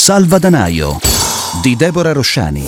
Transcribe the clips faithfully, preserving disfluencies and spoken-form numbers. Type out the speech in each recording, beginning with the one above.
Salvadanaio di Deborah Rosciani.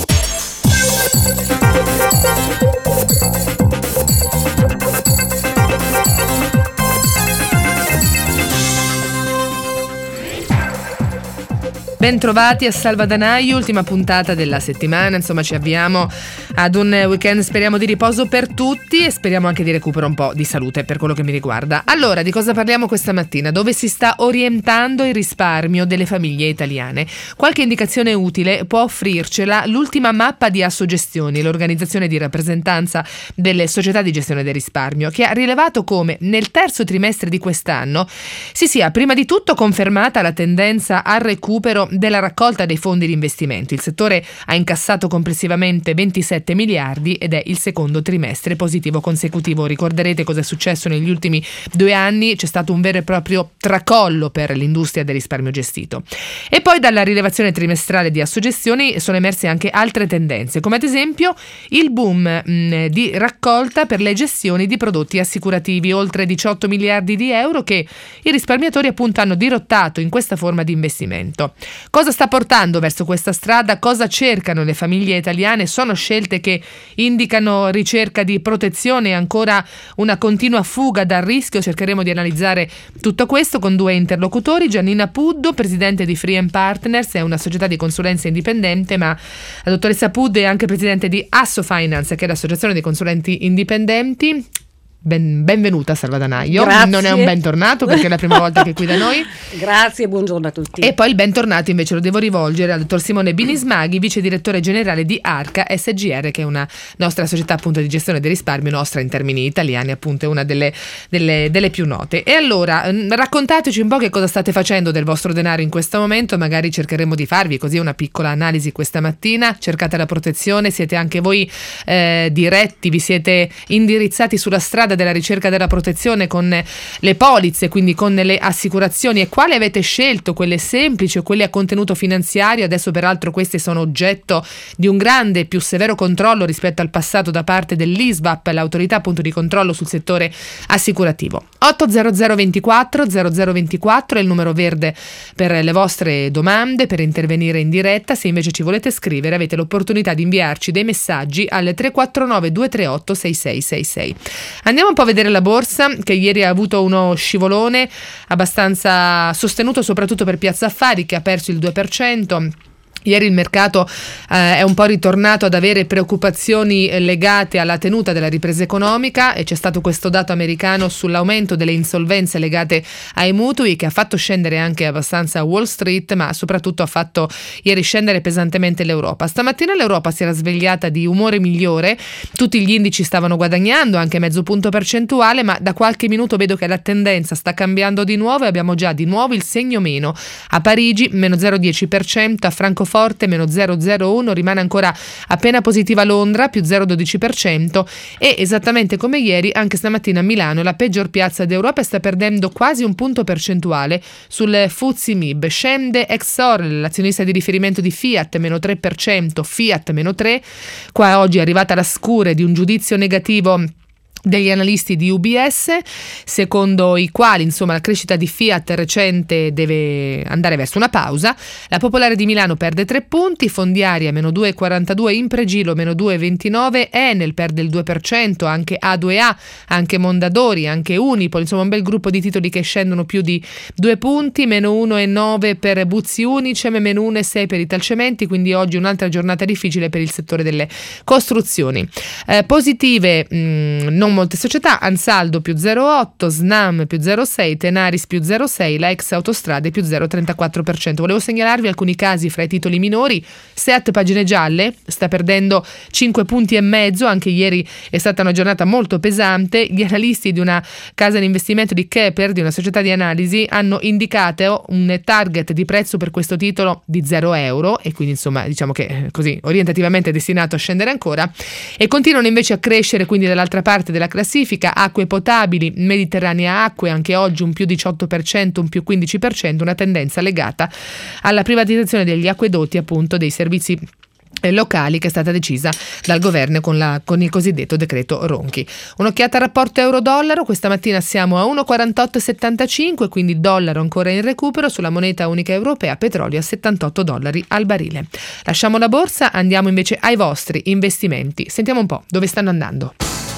Bentrovati a Salvadanaio, ultima puntata della settimana, insomma ci avviamo ad un weekend, speriamo di riposo per tutti e speriamo anche di recupero un po' di salute per quello che mi riguarda. Allora, di cosa parliamo questa mattina? Dove si sta orientando il risparmio delle famiglie italiane? Qualche indicazione utile può offrircela l'ultima mappa di Assogestioni, l'organizzazione di rappresentanza delle società di gestione del risparmio, che ha rilevato come nel terzo trimestre di quest'anno si sia prima di tutto confermata la tendenza al recupero della raccolta dei fondi di investimento. Il settore ha incassato complessivamente ventisette miliardi ed è il secondo trimestre positivo consecutivo. Ricorderete cosa è successo negli ultimi due anni, c'è stato un vero e proprio tracollo per l'industria del risparmio gestito. E poi dalla rilevazione trimestrale di Assogestioni sono emerse anche altre tendenze, come ad esempio il boom mh, di raccolta per le gestioni di prodotti assicurativi, oltre diciotto miliardi di euro che i risparmiatori appunto hanno dirottato in questa forma di investimento. Cosa sta portando verso questa strada? Cosa cercano le famiglie italiane? Sono scelte che indicano ricerca di protezione e ancora una continua fuga dal rischio? Cercheremo di analizzare tutto questo con due interlocutori. Giannina Puddo, presidente di Free and Partners, è una società di consulenza indipendente, ma la dottoressa Puddo è anche presidente di Asso Finance, che è l'associazione dei consulenti indipendenti. Ben, benvenuta a Salvadanaio. Grazie. Non è un bentornato perché è la prima volta che è qui da noi. Grazie, buongiorno a tutti. E poi il bentornato invece lo devo rivolgere al dottor Simone Binismaghi, vice direttore generale di Arca S G R, che è una nostra società appunto di gestione del risparmio, nostra in termini italiani, appunto è una delle, delle, delle più note. E allora raccontateci un po' che cosa state facendo del vostro denaro in questo momento, magari cercheremo di farvi così una piccola analisi questa mattina. Cercate la protezione, siete anche voi eh, diretti, vi siete indirizzati sulla strada della ricerca della protezione con le polizze, quindi con le assicurazioni, e quali avete scelto, quelle semplici o quelle a contenuto finanziario? Adesso peraltro queste sono oggetto di un grande e più severo controllo rispetto al passato da parte dell'I S V A P, l'autorità appunto di controllo sul settore assicurativo. otto zero zero ventiquattro zero zero ventiquattro è il numero verde per le vostre domande, per intervenire in diretta. Se invece ci volete scrivere avete l'opportunità di inviarci dei messaggi al tre quattro nove due tre otto sei sei sei sei. Andiamo un po' a vedere la borsa, che ieri ha avuto uno scivolone abbastanza sostenuto soprattutto per Piazza Affari, che ha perso il due per cento. Ieri il mercato eh, è un po' ritornato ad avere preoccupazioni legate alla tenuta della ripresa economica, e c'è stato questo dato americano sull'aumento delle insolvenze legate ai mutui che ha fatto scendere anche abbastanza Wall Street, ma soprattutto ha fatto ieri scendere pesantemente l'Europa. Stamattina l'Europa si era svegliata di umore migliore, tutti gli indici stavano guadagnando anche mezzo punto percentuale, ma da qualche minuto vedo che la tendenza sta cambiando di nuovo e abbiamo già di nuovo il segno meno. A Parigi meno zero virgola dieci per cento, a Francoforte Forte meno zero virgola zero uno, rimane ancora appena positiva Londra più zero virgola dodici per cento, e esattamente come ieri anche stamattina a Milano, la peggior piazza d'Europa, sta perdendo quasi un punto percentuale sul F T S E M I B. Scende Exor, l'azionista di riferimento di Fiat, meno tre per cento, Fiat meno tre. Qua oggi è arrivata la scure di un giudizio negativo degli analisti di U B S, secondo i quali insomma la crescita di Fiat recente deve andare verso una pausa. La Popolare di Milano perde tre punti, Fondiaria meno due virgola quarantadue, Impregilo meno due virgola ventinove, Enel perde il due per cento, anche A due A, anche Mondadori, anche Unipol, insomma un bel gruppo di titoli che scendono più di due punti, meno uno virgola nove per Buzzi Unicem, meno uno virgola sei per Italcementi, quindi oggi un'altra giornata difficile per il settore delle costruzioni. Eh, positive mh, non molte società: Ansaldo più zero virgola otto, Snam più zero virgola sei, Tenaris più zero virgola sei, la ex Autostrade più zero virgola trentaquattro per cento. Volevo segnalarvi alcuni casi fra i titoli minori. Seat pagine gialle sta perdendo cinque punti e mezzo, anche ieri è stata una giornata molto pesante. Gli analisti di una casa di investimento di Kepler, di una società di analisi, hanno indicato un target di prezzo per questo titolo di zero euro, e quindi insomma diciamo che così orientativamente è destinato a scendere ancora, e continuano invece a crescere quindi dall'altra parte della classifica acque potabili, Mediterranea Acque, anche oggi un più diciotto per cento, un più quindici per cento, una tendenza legata alla privatizzazione degli acquedotti, appunto dei servizi locali, che è stata decisa dal governo con, la, con il cosiddetto decreto Ronchi. Un'occhiata al rapporto euro-dollaro: questa mattina siamo a uno virgola quarantotto settantacinque, quindi dollaro ancora in recupero sulla moneta unica europea, petrolio a settantotto dollari al barile. Lasciamo la borsa, andiamo invece ai vostri investimenti. Sentiamo un po' dove stanno andando.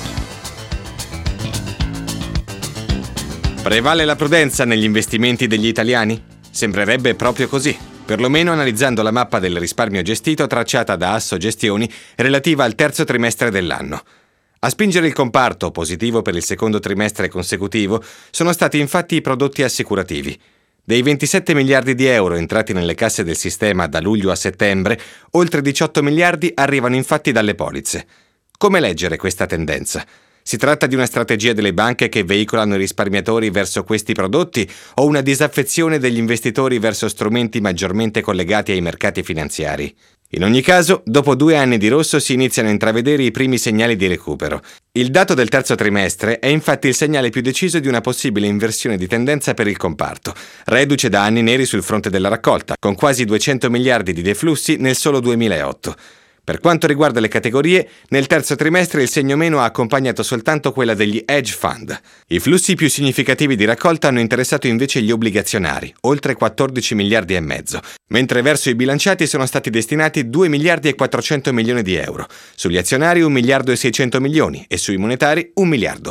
Prevale la prudenza negli investimenti degli italiani? Sembrerebbe proprio così, perlomeno analizzando la mappa del risparmio gestito tracciata da Assogestioni relativa al terzo trimestre dell'anno. A spingere il comparto, positivo per il secondo trimestre consecutivo, sono stati infatti i prodotti assicurativi. Dei ventisette miliardi di euro entrati nelle casse del sistema da luglio a settembre, oltre diciotto miliardi arrivano infatti dalle polizze. Come leggere questa tendenza? Si tratta di una strategia delle banche che veicolano i risparmiatori verso questi prodotti o una disaffezione degli investitori verso strumenti maggiormente collegati ai mercati finanziari? In ogni caso, dopo due anni di rosso si iniziano a intravedere i primi segnali di recupero. Il dato del terzo trimestre è infatti il segnale più deciso di una possibile inversione di tendenza per il comparto, reduce da anni neri sul fronte della raccolta, con quasi duecento miliardi di deflussi nel solo duemilaotto. Per quanto riguarda le categorie, nel terzo trimestre il segno meno ha accompagnato soltanto quella degli hedge fund. I flussi più significativi di raccolta hanno interessato invece gli obbligazionari, oltre quattordici miliardi e mezzo, mentre verso i bilanciati sono stati destinati due miliardi e quattrocento milioni di euro, sugli azionari un miliardo e seicento milioni e sui monetari un miliardo.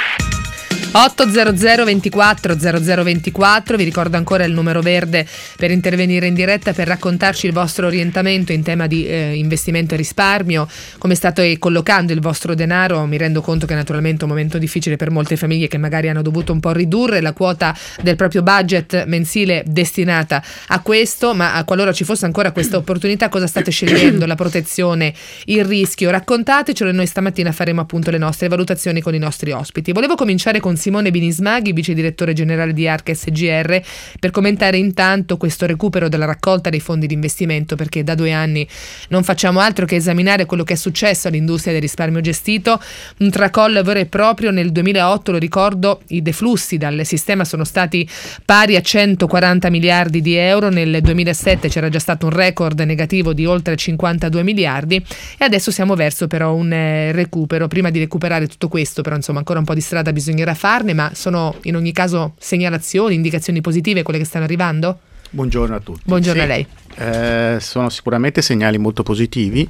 otto zero zero ventiquattro zero zero ventiquattro, vi ricordo ancora il numero verde per intervenire in diretta, per raccontarci il vostro orientamento in tema di eh, investimento e risparmio, come state collocando il vostro denaro. Mi rendo conto che naturalmente è un momento difficile per molte famiglie che magari hanno dovuto un po' ridurre la quota del proprio budget mensile destinata a questo, ma qualora ci fosse ancora questa opportunità, cosa state scegliendo? La protezione, il rischio? Raccontatecelo e noi stamattina faremo appunto le nostre valutazioni con i nostri ospiti. Volevo cominciare con Simone Binismaghi, vice direttore generale di Arca S G R, per commentare intanto questo recupero della raccolta dei fondi di investimento, perché da due anni non facciamo altro che esaminare quello che è successo all'industria del risparmio gestito. Un tracollo vero e proprio. Nel duemilaotto, lo ricordo, i deflussi dal sistema sono stati pari a centoquaranta miliardi di euro, nel duemilasette c'era già stato un record negativo di oltre cinquantadue miliardi e adesso siamo verso però un eh, recupero. Prima di recuperare tutto questo, però insomma ancora un po' di strada bisognerà fare, ma sono in ogni caso segnalazioni, indicazioni positive quelle che stanno arrivando? Buongiorno a tutti. Buongiorno sì. a lei. Eh, sono sicuramente segnali molto positivi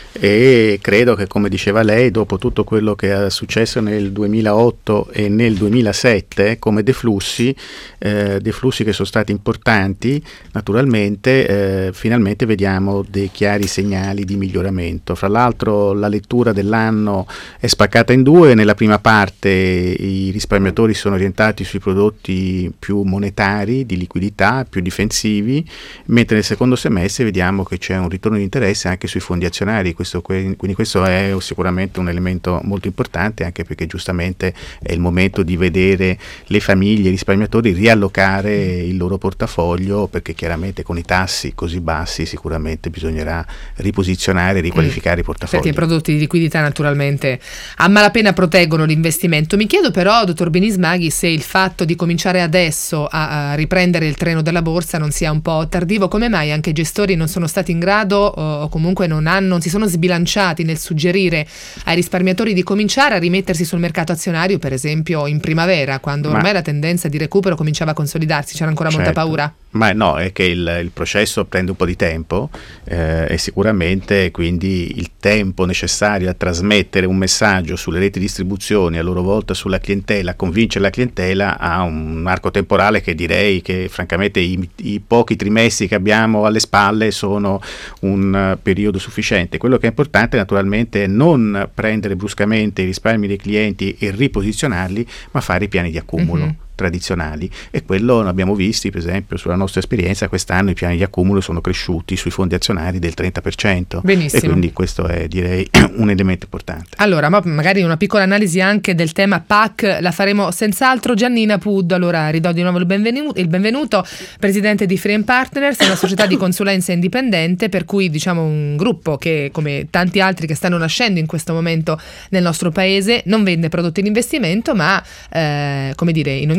e credo che, come diceva lei, dopo tutto quello che è successo nel duemilaotto e nel duemilasette come deflussi, eh, deflussi che sono stati importanti, naturalmente eh, finalmente vediamo dei chiari segnali di miglioramento. Fra l'altro la lettura dell'anno è spaccata in due: nella prima parte i risparmiatori sono orientati sui prodotti più monetari, di liquidità, più difensivi, mentre nel secondo semestre vediamo che c'è un ritorno di interesse anche sui fondi azionari. Questo, quindi questo è sicuramente un elemento molto importante, anche perché giustamente è il momento di vedere le famiglie, i risparmiatori riallocare il loro portafoglio, perché chiaramente con i tassi così bassi sicuramente bisognerà riposizionare e riqualificare mm. i portafogli. Perché i prodotti di liquidità naturalmente a malapena proteggono l'investimento. Mi chiedo però, dottor Binismaghi, se il fatto di cominciare adesso a, a riprendere il treno della borsa non sia un po' tardivo. Come mai anche i gestori non sono stati in grado o comunque non, hanno, non si sono sbilanciati nel suggerire ai risparmiatori di cominciare a rimettersi sul mercato azionario, per esempio in primavera, quando Ma, ormai la tendenza di recupero cominciava a consolidarsi? C'era ancora certo. molta paura? Ma no, è che il, il processo prende un po' di tempo eh, e sicuramente quindi il tempo necessario a trasmettere un messaggio sulle reti di distribuzione, a loro volta sulla clientela, convincere la clientela, ha un arco temporale che direi che francamente i, i pochi trimestri che abbiamo alle spalle sono un uh, periodo sufficiente. Quello che è importante naturalmente è non prendere bruscamente i risparmi dei clienti e riposizionarli, ma fare i piani di accumulo. Mm-hmm. tradizionali, e quello l'abbiamo visti per esempio sulla nostra esperienza. Quest'anno i piani di accumulo sono cresciuti sui fondi azionari del trenta per cento. Benissimo. E quindi questo è, direi, un elemento importante. Allora, ma magari una piccola analisi anche del tema P A C la faremo senz'altro. Giannina Pud, allora ridò di nuovo il benvenuto, il benvenuto presidente di Free and Partners, una società di consulenza indipendente, per cui diciamo un gruppo che, come tanti altri che stanno nascendo in questo momento nel nostro paese, non vende prodotti di investimento, ma eh, come dire, in ogni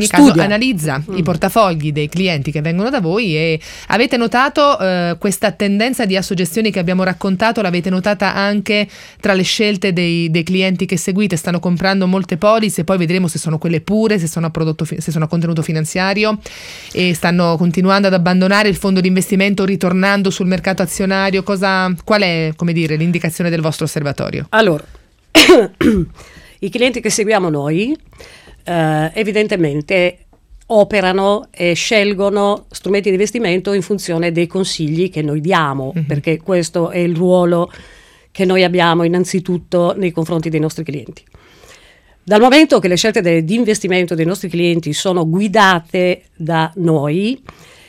ogni Studia. caso analizza mm. i portafogli dei clienti che vengono da voi. E avete notato eh, questa tendenza di assogestioni che abbiamo raccontato, l'avete notata anche tra le scelte dei, dei clienti che seguite? Stanno comprando molte polizze, poi vedremo se sono quelle pure, se sono a prodotto, se sono a contenuto finanziario, e stanno continuando ad abbandonare il fondo di investimento, ritornando sul mercato azionario. Cosa, qual è, come dire, l'indicazione del vostro osservatorio? Allora, i clienti che seguiamo noi eh, evidentemente operano e scelgono strumenti di investimento in funzione dei consigli che noi diamo, mm-hmm. perché questo è il ruolo che noi abbiamo innanzitutto nei confronti dei nostri clienti. Dal momento che le scelte de- di investimento dei nostri clienti sono guidate da noi,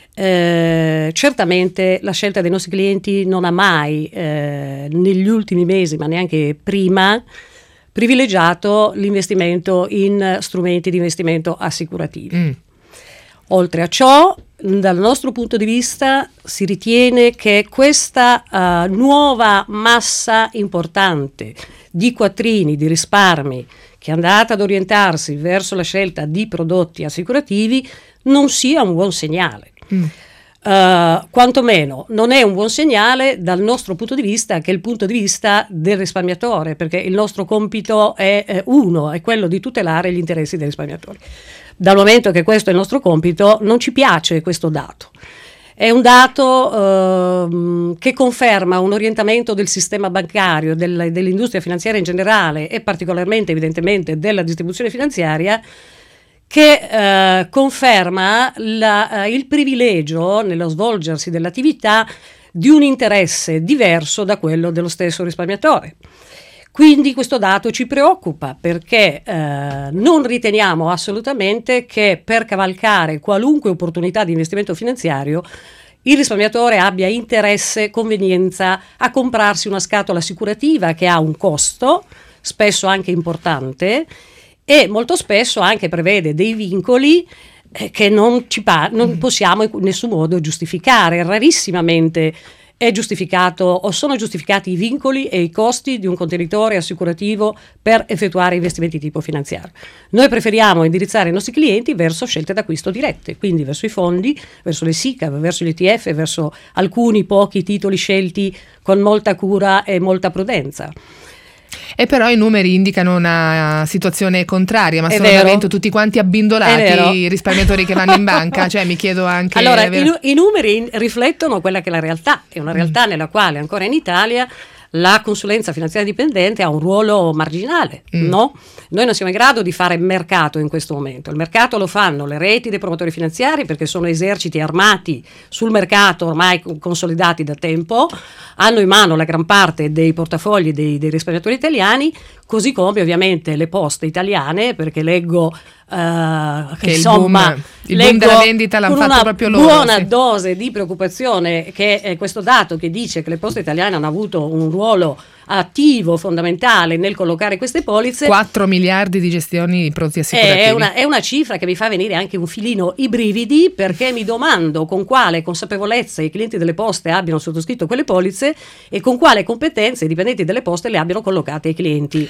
eh, certamente la scelta dei nostri clienti non ha mai, eh, negli ultimi mesi, ma neanche prima, privilegiato l'investimento in strumenti di investimento assicurativi. Mm. Oltre a ciò, dal nostro punto di vista, si ritiene che questa uh, nuova massa importante di quattrini, di risparmi, che è andata ad orientarsi verso la scelta di prodotti assicurativi, non sia un buon segnale. Mm. Uh, quantomeno non è un buon segnale dal nostro punto di vista, che è il punto di vista del risparmiatore, perché il nostro compito è eh, uno, è quello di tutelare gli interessi dei risparmiatori. Dal momento che questo è il nostro compito, non ci piace questo dato. È un dato uh, che conferma un orientamento del sistema bancario, del, dell'industria finanziaria in generale e particolarmente evidentemente della distribuzione finanziaria, che eh, conferma la, eh, il privilegio nello svolgersi dell'attività di un interesse diverso da quello dello stesso risparmiatore. Quindi questo dato ci preoccupa, perché eh, non riteniamo assolutamente che per cavalcare qualunque opportunità di investimento finanziario il risparmiatore abbia interesse, convenienza a comprarsi una scatola assicurativa che ha un costo, spesso anche importante, e molto spesso anche prevede dei vincoli eh, che non, ci pa- non possiamo in nessun modo giustificare. Rarissimamente è giustificato o sono giustificati i vincoli e i costi di un contenitore assicurativo per effettuare investimenti di tipo finanziario. Noi preferiamo indirizzare i nostri clienti verso scelte d'acquisto dirette, quindi verso i fondi, verso le S I C A V, verso gli E T F, verso alcuni pochi titoli scelti con molta cura e molta prudenza. E però i numeri indicano una situazione contraria, ma è sono vero. veramente tutti quanti abbindolati i risparmiatori che vanno in banca, cioè mi chiedo anche... Allora, i, nu- i numeri riflettono quella che è la realtà, è una realtà mm. nella quale ancora in Italia la consulenza finanziaria dipendente ha un ruolo marginale, mm. no? Noi non siamo in grado di fare mercato in questo momento. Il mercato lo fanno le reti dei promotori finanziari, perché sono eserciti armati sul mercato ormai consolidati da tempo, hanno in mano la gran parte dei portafogli dei, dei risparmiatori italiani, così come ovviamente le poste italiane, perché leggo Uh, che insomma, il boom, il boom della vendita l'hanno fatto proprio loro. Buona sì. dose di preoccupazione, che è questo dato che dice che le poste italiane hanno avuto un ruolo attivo, fondamentale nel collocare queste polizze. quattro miliardi di gestioni di prodotti assicurativi. È una, è una cifra che mi fa venire anche un filino i brividi, perché mi domando con quale consapevolezza i clienti delle poste abbiano sottoscritto quelle polizze e con quale competenze i dipendenti delle poste le abbiano collocate ai clienti.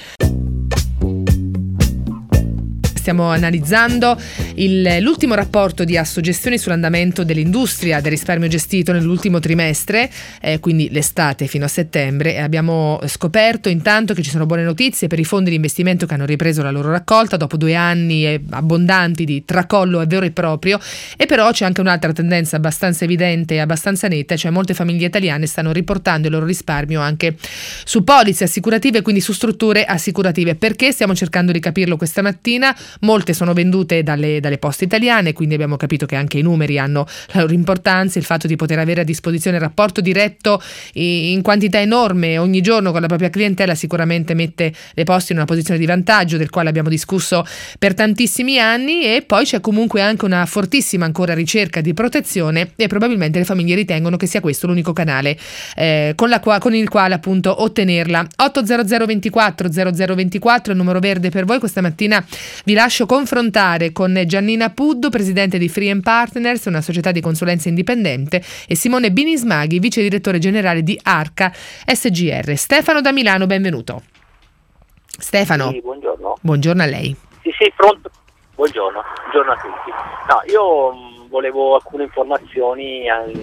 Stiamo analizzando il, l'ultimo rapporto di Assogestioni sull'andamento dell'industria del risparmio gestito nell'ultimo trimestre, eh, quindi l'estate fino a settembre, e abbiamo scoperto intanto che ci sono buone notizie per i fondi di investimento che hanno ripreso la loro raccolta dopo due anni abbondanti di tracollo vero e proprio. E però c'è anche un'altra tendenza abbastanza evidente e abbastanza netta, cioè molte famiglie italiane stanno riportando il loro risparmio anche su polizze assicurative, quindi su strutture assicurative. Perché? Stiamo cercando di capirlo questa mattina. Molte sono vendute dalle, dalle poste italiane, quindi abbiamo capito che anche i numeri hanno la loro importanza. Il fatto di poter avere a disposizione il rapporto diretto in quantità enorme ogni giorno con la propria clientela sicuramente mette le poste in una posizione di vantaggio, del quale abbiamo discusso per tantissimi anni. E poi c'è comunque anche una fortissima ancora ricerca di protezione, e probabilmente le famiglie ritengono che sia questo l'unico canale eh, con, la qua, con il quale appunto ottenerla. otto zero zero ventiquattro zero zero ventiquattro è il numero verde per voi. Questa mattina vi lascio confrontare con Giannina Puddu, presidente di Free and Partners, una società di consulenza indipendente, e Simone Binismaghi, vice direttore generale di Arca S G R. Stefano da Milano, benvenuto. Stefano. Sì, buongiorno. Buongiorno a lei. Sì, sì, pronto. Buongiorno, buongiorno a tutti. No, io mh, volevo alcune informazioni.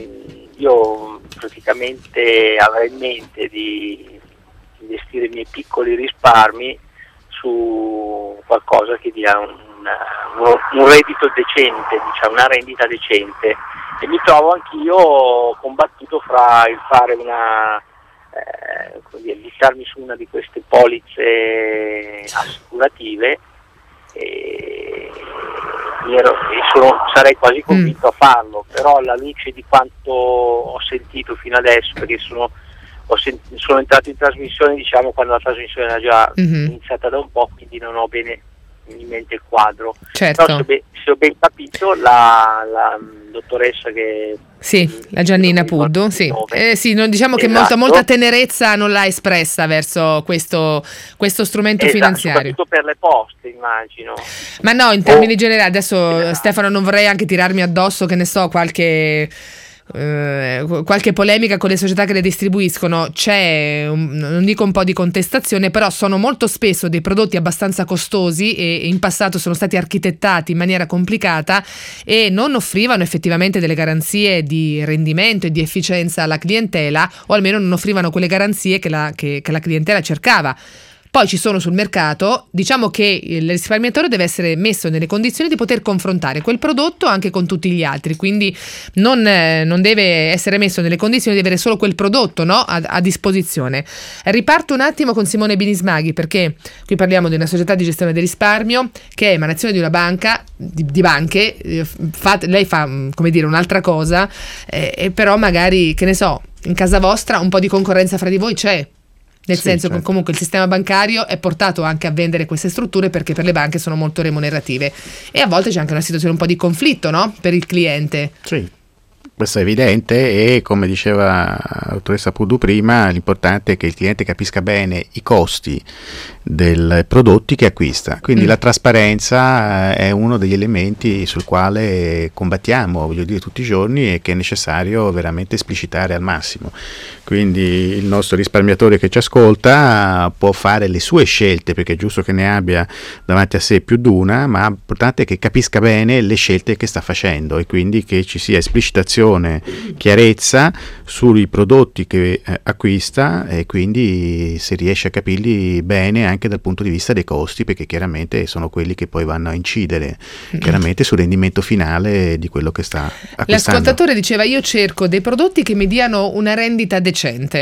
Io praticamente avrei in mente di investire i miei piccoli risparmi su qualcosa che dia un, un, un reddito decente, diciamo, una rendita decente, e mi trovo anch'io combattuto fra il fare una eh, così, buttarmi su una di queste polizze assicurative e, ero, e sono, sarei quasi convinto mm. a farlo, però alla luce di quanto ho sentito fino adesso, perché sono Ho sent- sono entrato in trasmissione, diciamo, quando la trasmissione era già mm-hmm. iniziata da un po', quindi non ho bene in mente il quadro. Certo. Però se ho, be- se ho ben capito, la, la dottoressa che... Sì, la Giannina Puddu, sì. Eh, sì, non, diciamo esatto. che molta, molta tenerezza non l'ha espressa verso questo, questo strumento esatto, finanziario. Soprattutto per le poste, immagino. Ma no, in termini oh. generali, adesso esatto. Stefano, non vorrei anche tirarmi addosso, che ne so, qualche... Uh, qualche polemica con le società che le distribuiscono. C'è un, non dico un po' di contestazione, però sono molto spesso dei prodotti abbastanza costosi e in passato sono stati architettati in maniera complicata e non offrivano effettivamente delle garanzie di rendimento e di efficienza alla clientela, o almeno non offrivano quelle garanzie che la, che, che la clientela cercava. Poi ci sono sul mercato, diciamo che il risparmiatore deve essere messo nelle condizioni di poter confrontare quel prodotto anche con tutti gli altri, quindi non, eh, non deve essere messo nelle condizioni di avere solo quel prodotto, no? a, a disposizione. Riparto un attimo con Simone Binismaghi, perché qui parliamo di una società di gestione del risparmio che è emanazione di una banca, di, di banche, eh, fa, lei fa come dire un'altra cosa, eh, e però magari, che ne so, in casa vostra un po' di concorrenza fra di voi c'è. Nel sì, senso certo. che comunque il sistema bancario è portato anche a vendere queste strutture perché per le banche sono molto remunerative e a volte c'è anche una situazione un po' di conflitto, no? Per il cliente. Sì, questo è evidente e come diceva la dottoressa Puddu prima, l'importante è che il cliente capisca bene i costi dei prodotti che acquista, quindi mm. la trasparenza è uno degli elementi sul quale combattiamo, voglio dire, tutti i giorni e che è necessario veramente esplicitare al massimo. Quindi il nostro risparmiatore che ci ascolta può fare le sue scelte, perché è giusto che ne abbia davanti a sé più di una, ma l'importante è che capisca bene le scelte che sta facendo e quindi che ci sia esplicitazione, chiarezza sui prodotti che eh, acquista e quindi se riesce a capirli bene anche dal punto di vista dei costi, perché chiaramente sono quelli che poi vanno a incidere chiaramente sul rendimento finale di quello che sta acquistando. L'ascoltatore diceva: io cerco dei prodotti che mi diano una rendita decente.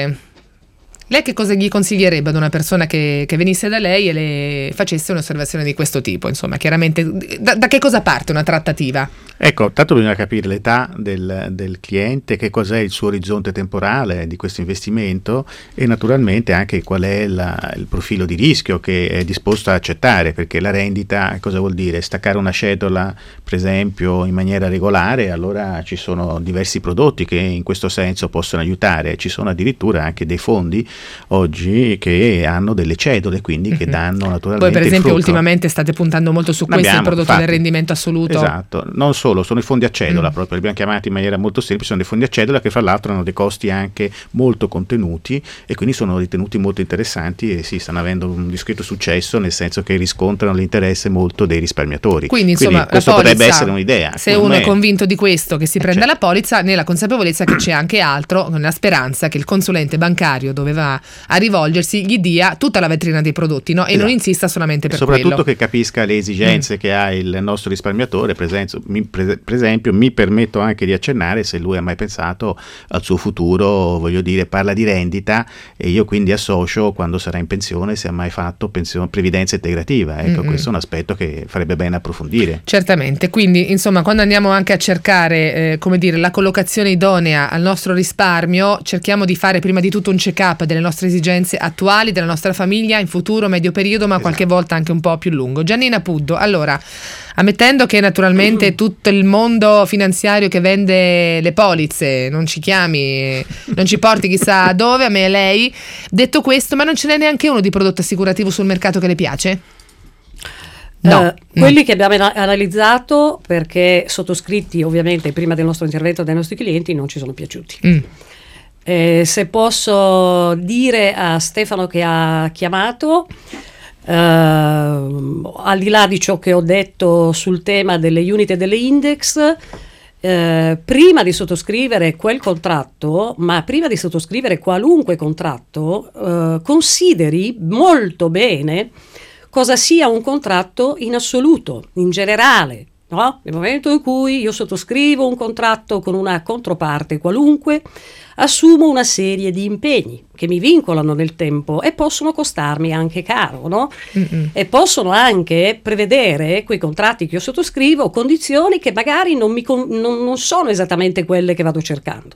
Lei che cosa gli consiglierebbe ad una persona che, che venisse da lei e le facesse un'osservazione di questo tipo? Insomma, chiaramente da, da che cosa parte una trattativa? Ecco, tanto bisogna capire l'età del, del cliente, che cos'è il suo orizzonte temporale di questo investimento e naturalmente anche qual è la, il profilo di rischio che è disposto a accettare, perché la rendita cosa vuol dire? Staccare una cedola per esempio in maniera regolare, allora ci sono diversi prodotti che in questo senso possono aiutare, ci sono addirittura anche dei fondi oggi che hanno delle cedole, quindi mm-hmm. che danno naturalmente. Voi per esempio ultimamente state puntando molto su questo, il prodotto infatti, del rendimento assoluto. Esatto, non solo, sono i fondi a cedola, mm. proprio li abbiamo chiamati in maniera molto semplice, sono dei fondi a cedola che fra l'altro hanno dei costi anche molto contenuti e quindi sono ritenuti molto interessanti e sì, stanno avendo un discreto successo, nel senso che riscontrano l'interesse molto dei risparmiatori. Quindi insomma quindi questo polizza, potrebbe essere un'idea. Se uno è convinto di questo, che si prende certo. la polizza nella consapevolezza che c'è anche altro, nella speranza che il consulente bancario dove va a rivolgersi gli dia tutta la vetrina dei prodotti, no? E esatto. non insista solamente per soprattutto quello. Che capisca le esigenze mm. che ha il nostro risparmiatore. Per esempio, mi, per esempio mi permetto anche di accennare se lui ha mai pensato al suo futuro, voglio dire, parla di rendita e io quindi associo quando sarà in pensione se ha mai fatto pensione, previdenza integrativa, ecco mm-hmm. questo è un aspetto che farebbe bene approfondire. Certamente, quindi insomma quando andiamo anche a cercare eh, come dire la collocazione idonea al nostro risparmio, cerchiamo di fare prima di tutto un check-up delle nostre esigenze attuali, della nostra famiglia in futuro, medio periodo, ma esatto. qualche volta anche un po' più lungo. Giannina Puddu, allora, ammettendo che naturalmente tutto il mondo finanziario che vende le polizze non ci chiami, non ci porti chissà dove, a me e lei, detto questo, ma non ce n'è neanche uno di prodotto assicurativo sul mercato che le piace? No. Uh, quelli mm. che abbiamo analizzato, perché sottoscritti ovviamente prima del nostro intervento dai nostri clienti, non ci sono piaciuti. Mm. Eh, se posso dire a Stefano che ha chiamato, eh, al di là di ciò che ho detto sul tema delle unit e delle index, eh, prima di sottoscrivere quel contratto, ma prima di sottoscrivere qualunque contratto, eh, consideri molto bene cosa sia un contratto in assoluto, in generale. No? Nel momento in cui io sottoscrivo un contratto con una controparte qualunque, assumo una serie di impegni che mi vincolano nel tempo e possono costarmi anche caro, no? E possono anche prevedere, quei contratti che io sottoscrivo, condizioni che magari non, mi con- non, non sono esattamente quelle che vado cercando.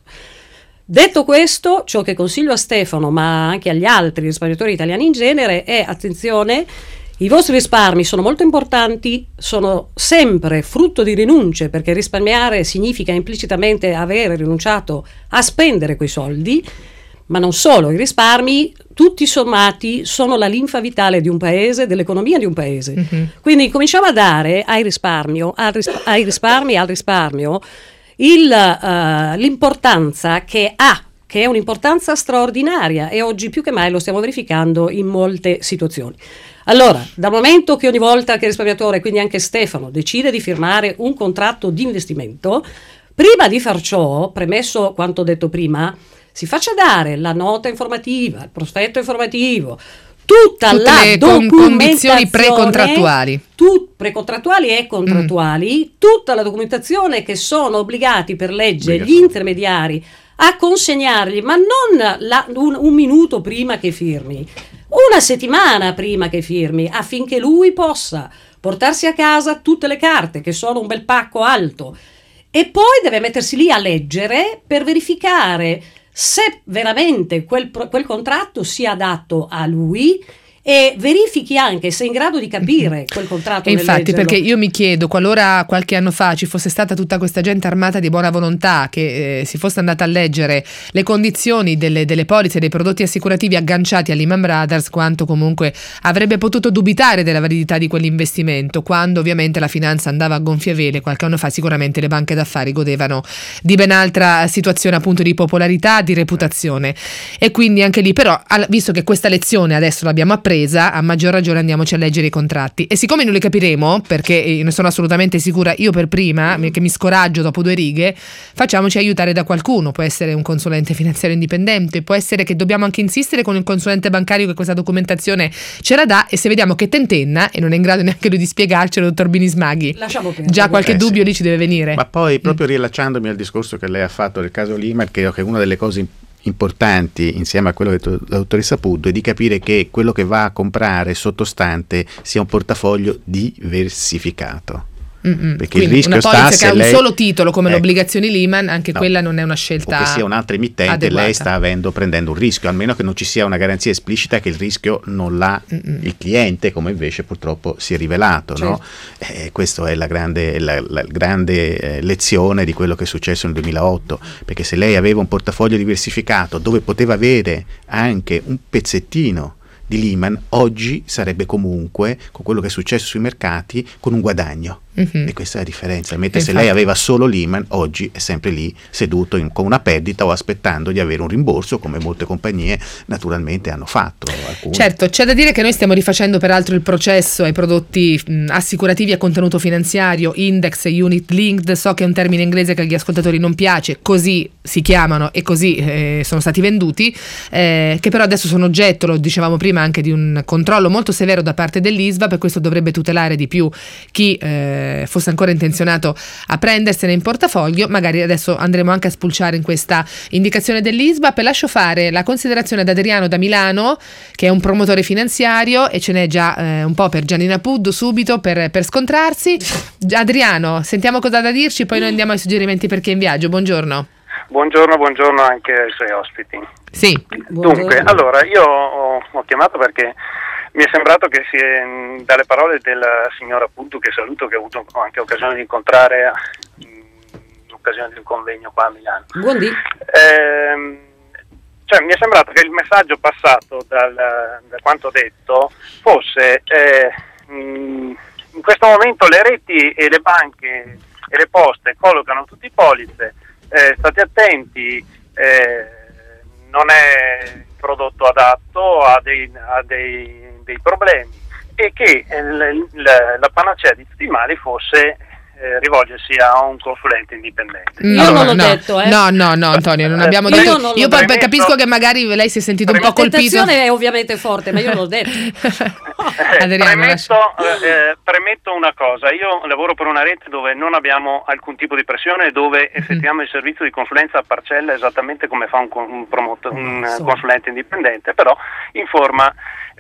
Detto questo, ciò che consiglio a Stefano, ma anche agli altri risparmiatori italiani in genere, è attenzione. I vostri risparmi sono molto importanti, sono sempre frutto di rinunce, perché risparmiare significa implicitamente avere rinunciato a spendere quei soldi, ma non solo, i risparmi tutti sommati sono la linfa vitale di un paese, dell'economia di un paese. Mm-hmm. Quindi cominciamo a dare ai risparmio, al risp- ai risparmi e al risparmio il, uh, l'importanza che ha, che è un'importanza straordinaria, e oggi più che mai lo stiamo verificando in molte situazioni. Allora, dal momento che ogni volta che il risparmiatore, quindi anche Stefano, decide di firmare un contratto di investimento, prima di far ciò, premesso quanto detto prima, si faccia dare la nota informativa, il prospetto informativo, tutta Tutte la le documentazione, condizioni precontrattuali. Tu, precontrattuali e contrattuali, mm. tutta la documentazione che sono obbligati per legge gli intermediari a consegnargli, ma non la, un, un minuto prima che firmi, una settimana prima che firmi, affinché lui possa portarsi a casa tutte le carte, che sono un bel pacco alto, e poi deve mettersi lì a leggere per verificare se veramente quel, quel contratto sia adatto a lui, e verifichi anche se è in grado di capire quel contratto. E infatti, perché io mi chiedo, qualora qualche anno fa ci fosse stata tutta questa gente armata di buona volontà che eh, si fosse andata a leggere le condizioni delle, delle polizze dei prodotti assicurativi agganciati a Lehman Brothers, quanto comunque avrebbe potuto dubitare della validità di quell'investimento, quando ovviamente la finanza andava a gonfie vele. Qualche anno fa sicuramente le banche d'affari godevano di ben altra situazione, appunto, di popolarità, di reputazione. E quindi anche lì, però, visto che questa lezione adesso l'abbiamo appresa, a maggior ragione andiamoci a leggere i contratti, e siccome non li capiremo, perché ne sono assolutamente sicura, io per prima che mi scoraggio dopo due righe, facciamoci aiutare da qualcuno. Può essere un consulente finanziario indipendente, può essere che dobbiamo anche insistere con il consulente bancario che questa documentazione ce la dà, e se vediamo che tentenna e non è in grado neanche lui di spiegarcelo, dottor Binismaghi, lasciamo perdere, già qualche eh, dubbio sì. lì ci deve venire. Ma poi, proprio mm. riallacciandomi al discorso che lei ha fatto del caso Lehman, credo che una delle cose importanti, insieme a quello che la dottoressa Puddo, è di capire che quello che va a comprare sottostante sia un portafoglio diversificato. Mm-mm. Perché Quindi il rischio una sta polizza se che ha lei... un solo titolo come ecco. le obbligazioni Lehman, anche no. quella non è una scelta, o che sia un'altra emittente, adeguata. Lei sta avendo, prendendo un rischio, almeno che non ci sia una garanzia esplicita che il rischio non l'ha Mm-mm. il cliente, come invece purtroppo si è rivelato. Certo. No? Eh, questa è la grande, la, la grande eh, lezione di quello che è successo nel duemilaotto, perché se lei aveva un portafoglio diversificato dove poteva avere anche un pezzettino di Lehman, oggi sarebbe comunque, con quello che è successo sui mercati, con un guadagno. Mm-hmm. E questa è la differenza. Mentre se lei aveva solo Lehman, oggi è sempre lì seduto in, con una perdita o aspettando di avere un rimborso, come molte compagnie naturalmente hanno fatto. Alcune. Certo, c'è da dire che noi stiamo rifacendo peraltro il processo ai prodotti mh, assicurativi a contenuto finanziario, index e unit linked. So che è un termine inglese che agli ascoltatori non piace, così si chiamano e così eh, sono stati venduti, eh, che però adesso sono oggetto, lo dicevamo prima, anche di un controllo molto severo da parte dell'I S V A. Per questo dovrebbe tutelare di più chi eh, fosse ancora intenzionato a prendersene in portafoglio. Magari adesso andremo anche a spulciare in questa indicazione dell'I S V A. Per lascio fare la considerazione ad Adriano da Milano, che è un promotore finanziario, e ce n'è già eh, un po' per Giannina Puddo subito per, per scontrarsi. Adriano, sentiamo cosa ha da dirci, poi noi andiamo ai suggerimenti per chi è in viaggio. Buongiorno. Buongiorno, buongiorno anche ai suoi ospiti. Sì. Dunque, allora, io ho, ho chiamato perché mi è sembrato che si è, dalle parole della signora Puddu, che saluto, che ho avuto anche occasione di incontrare in occasione di un convegno qua a Milano. Buondì. Eh, cioè, mi è sembrato che il messaggio passato dal, da quanto detto fosse eh, in questo momento le reti e le banche e le poste collocano tutti i polizze, eh, state attenti, eh, non è il prodotto adatto, ha dei, ha dei, dei problemi. e che eh, l- l- la panacea di tutti i mali fosse eh, rivolgersi a un consulente indipendente. No, Io non l'ho no, detto, eh. no, no, no, Antonio, non abbiamo Io detto. non Io l'ho poi premesso- capisco che magari lei si è sentito un po' La colpito. tentazione è ovviamente forte, ma io non l'ho detto. Eh, Adriano, premetto, eh, eh, premetto una cosa, io lavoro per una rete dove non abbiamo alcun tipo di pressione, dove effettuiamo il servizio di consulenza a parcella esattamente come fa un, con- un, promoto- un eh, Sì. consulente indipendente, però in forma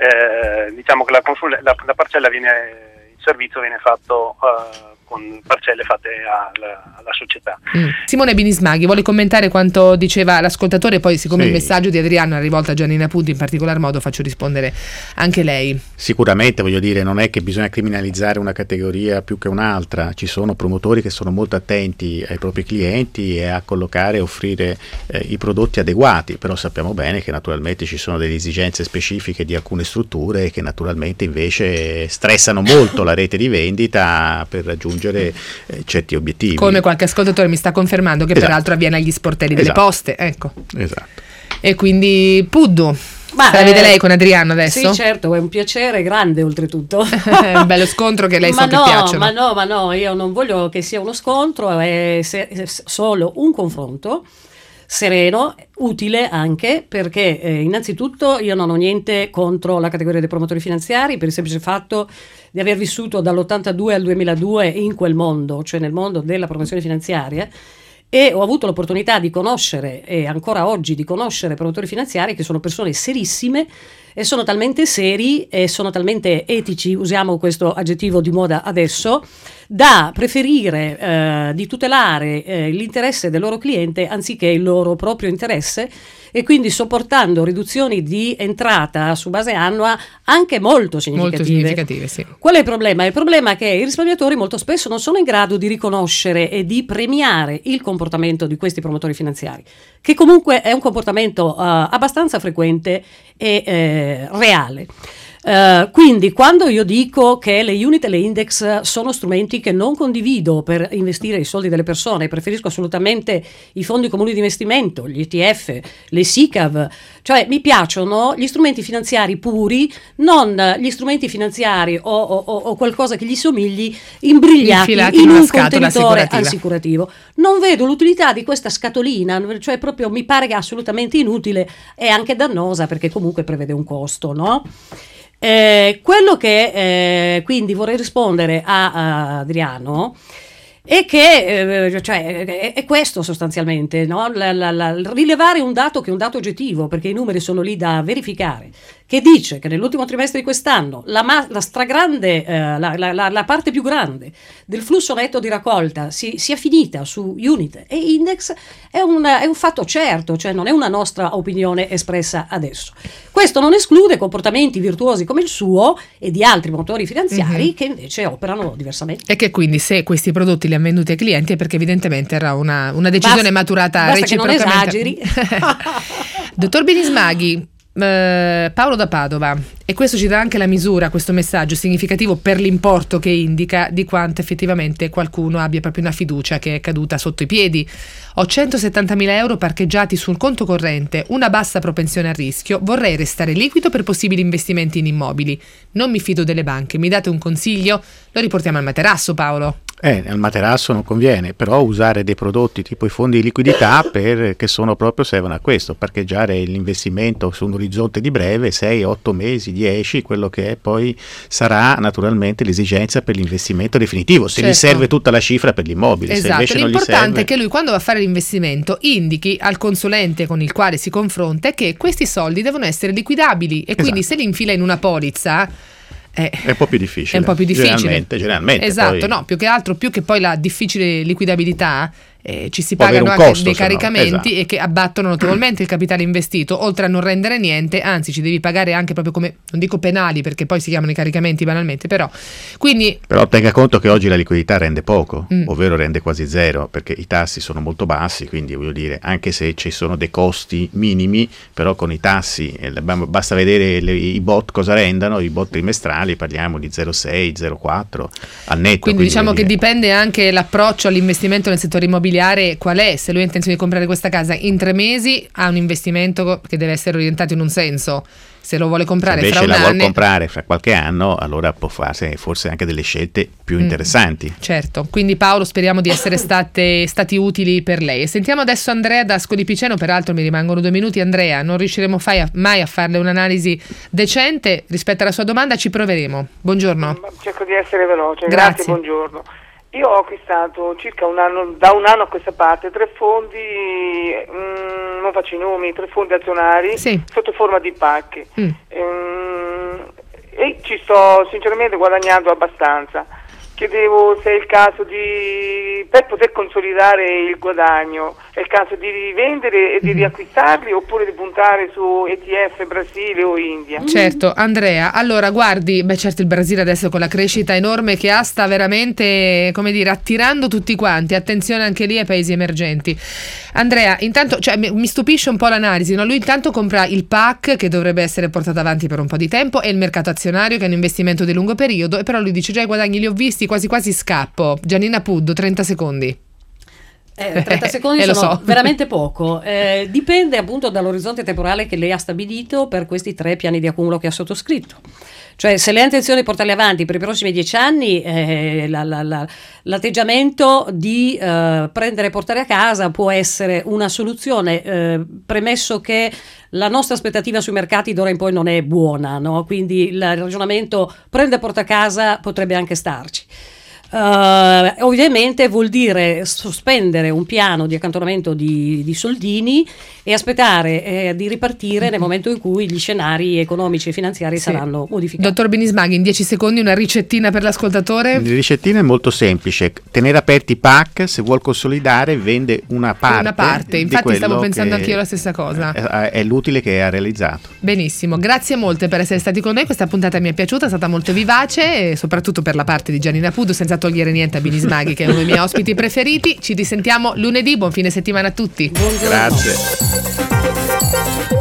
eh, diciamo che la, consule- la, la parcella viene, il servizio viene fatto eh, con parcelle fatte alla, alla società. Mm. Simone Binismaghi vuole commentare quanto diceva l'ascoltatore, poi siccome Sì. il messaggio di Adriano è rivolto a Giannina Punti in particolar modo faccio rispondere anche lei. Sicuramente, voglio dire, non è che bisogna criminalizzare una categoria più che un'altra, ci sono promotori che sono molto attenti ai propri clienti e a collocare e offrire eh, i prodotti adeguati, però sappiamo bene che naturalmente ci sono delle esigenze specifiche di alcune strutture che naturalmente invece stressano molto la rete di vendita per raggiungere eh, certi obiettivi. Come qualche ascoltatore mi sta confermando che Esatto. peraltro avviene agli sportelli delle Esatto. poste, ecco. Esatto. E quindi Puddu, Ma, se la vede eh, lei con Adriano adesso? Sì, certo, è un piacere grande oltretutto. È un bello scontro che lei ma so che no, piacciono. ma no, ma no, io non voglio che sia uno scontro, è se- è solo un confronto sereno, utile anche perché eh, innanzitutto io non ho niente contro la categoria dei promotori finanziari per il semplice fatto di aver vissuto dall'ottantadue al duemiladue in quel mondo, cioè nel mondo della promozione finanziaria, e ho avuto l'opportunità di conoscere e ancora oggi di conoscere promotori finanziari che sono persone serissime e sono talmente seri e sono talmente etici, usiamo questo aggettivo di moda adesso, da preferire eh, di tutelare eh, l'interesse del loro cliente anziché il loro proprio interesse, e quindi sopportando riduzioni di entrata su base annua anche molto significative. Molto significative, sì. Qual è il problema? Il problema è che i risparmiatori molto spesso non sono in grado di riconoscere e di premiare il comportamento di questi promotori finanziari, che comunque è un comportamento uh, abbastanza frequente e eh, reale. Uh, quindi quando io dico che le unit e le index sono strumenti che non condivido per investire i soldi delle persone, preferisco assolutamente i fondi comuni di investimento, gli E T F, le S I C A V, cioè mi piacciono gli strumenti finanziari puri, non gli strumenti finanziari o, o, o qualcosa che gli somigli imbrigliati Infilati in in una un scatola contenitore assicurativa. assicurativo. Non vedo l'utilità di questa scatolina, cioè proprio mi pare che è assolutamente inutile e anche dannosa perché comunque prevede un costo, no? Eh, quello che eh, quindi vorrei rispondere a, a Adriano è che eh, cioè, è, è questo sostanzialmente, no? la, la, la, rilevare un dato che è un dato oggettivo, perché i numeri sono lì da verificare, che dice che nell'ultimo trimestre di quest'anno la, ma, la stragrande eh, la, la, la, la parte più grande del flusso netto di raccolta si, si è finita su unit e index è un, è un fatto certo, cioè non è una nostra opinione espressa adesso. Questo non esclude comportamenti virtuosi come il suo e di altri motori finanziari Mm-hmm. che invece operano diversamente. E che quindi se questi prodotti li hanno venduti ai clienti è perché evidentemente era una, una decisione Basta- maturata basta che non reciprocamente. esageri. Dottor Binismaghi, eh, Paolo da Padova, e questo ci dà anche la misura, questo messaggio significativo per l'importo che indica di quanto effettivamente qualcuno abbia proprio una fiducia che è caduta sotto i piedi. Ho centosettantamila euro parcheggiati sul conto corrente, una bassa propensione al rischio, vorrei restare liquido per possibili investimenti in immobili. Non mi fido delle banche, mi date un consiglio? Lo riportiamo al materasso, Paolo. Eh, al materasso non conviene, però usare dei prodotti tipo i fondi di liquidità per, che sono proprio servono a questo, parcheggiare l'investimento su un orizzonte di breve, sei otto mesi, dieci, quello che è, poi sarà naturalmente l'esigenza per l'investimento definitivo, se Certo. gli serve tutta la cifra per l'immobile, se Esatto, invece non gli l'importante serve... è che lui quando va a fare l'investimento indichi al consulente con il quale si confronta che questi soldi devono essere liquidabili e quindi Esatto. se li infila in una polizza eh, È un po' più difficile. È un po' più difficile. Generalmente, generalmente. Esatto, poi... no, più che altro, più che poi la difficile liquidabilità, eh, ci si Può avere pagano un anche costo, dei se no. caricamenti Esatto. e che abbattono notevolmente il capitale investito, oltre a non rendere niente, anzi ci devi pagare anche proprio come, non dico penali perché poi si chiamano i caricamenti banalmente, però quindi Però tenga conto che oggi la liquidità rende poco, Mm. ovvero rende quasi zero, perché i tassi sono molto bassi, quindi voglio dire, anche se ci sono dei costi minimi, però con i tassi, eh, basta vedere le, i bot cosa rendano, i bot trimestrali, parliamo di zero virgola sei, zero virgola quattro al netto. Quindi diciamo voglio che dire, dipende anche l'approccio all'investimento nel settore immobiliare immobiliare qual è, se lui ha intenzione di comprare questa casa in tre mesi ha un investimento che deve essere orientato in un senso. Se lo vuole comprare se invece fra un la anno, vuole comprare fra qualche anno, allora può farsi forse anche delle scelte più Mm, interessanti. certo, quindi Paolo speriamo di essere state, stati utili per lei. E sentiamo adesso Andrea da Ascoli Piceno, peraltro mi rimangono due minuti. Andrea, non riusciremo fai a, mai a farle un'analisi decente rispetto alla sua domanda, ci proveremo. Buongiorno. Cerco di essere veloce, Grazie. grazie, buongiorno. Io ho acquistato circa un anno, da un anno a questa parte, tre fondi, mm, non faccio i nomi, tre fondi azionari Sì. sotto forma di P A C. Mm. Ehm, e ci sto sinceramente guadagnando abbastanza. Chiedevo se è il caso di, per poter consolidare il guadagno, è il caso di rivendere e di riacquistarli oppure di puntare su E T F Brasile o India. Certo, Andrea, allora guardi, beh certo il Brasile adesso con la crescita enorme che ha sta veramente, come dire, attirando tutti quanti, attenzione anche lì ai paesi emergenti. Andrea, intanto, cioè, mi, mi stupisce un po' l'analisi, no? Lui intanto compra il P A C che dovrebbe essere portato avanti per un po' di tempo e il mercato azionario che è un investimento di lungo periodo, e però lui dice già i guadagni li ho visti, quasi quasi scappo. Giannina Puddu, trenta secondi. Eh, trenta secondi Eh, lo sono so. veramente poco, eh, dipende appunto dall'orizzonte temporale che lei ha stabilito per questi tre piani di accumulo che ha sottoscritto. Cioè, se lei ha intenzione di portarli avanti per i prossimi dieci anni, eh, la, la, la, l'atteggiamento di eh, prendere e portare a casa può essere una soluzione, eh, premesso che la nostra aspettativa sui mercati d'ora in poi non è buona, no? Quindi il ragionamento prende e porta a casa potrebbe anche starci. Uh, ovviamente vuol dire sospendere un piano di accantonamento di, di soldini e aspettare eh, di ripartire nel momento in cui gli scenari economici e finanziari Sì. saranno modificati. Dottor Binismaghi, in dieci secondi una ricettina per l'ascoltatore? La ricettina è molto semplice: tenere aperti i P A C, se vuol consolidare vende una parte. Una parte, di infatti stavo quello pensando che anch'io la stessa cosa. È, è l'utile che ha realizzato. Benissimo, grazie molte per essere stati con noi, questa puntata mi è piaciuta, è stata molto vivace, e soprattutto per la parte di Giannina Puddu, senza togliere niente a Binismaghi che è uno dei miei ospiti preferiti. Ci risentiamo lunedì, buon fine settimana a tutti. Buongiorno. Grazie.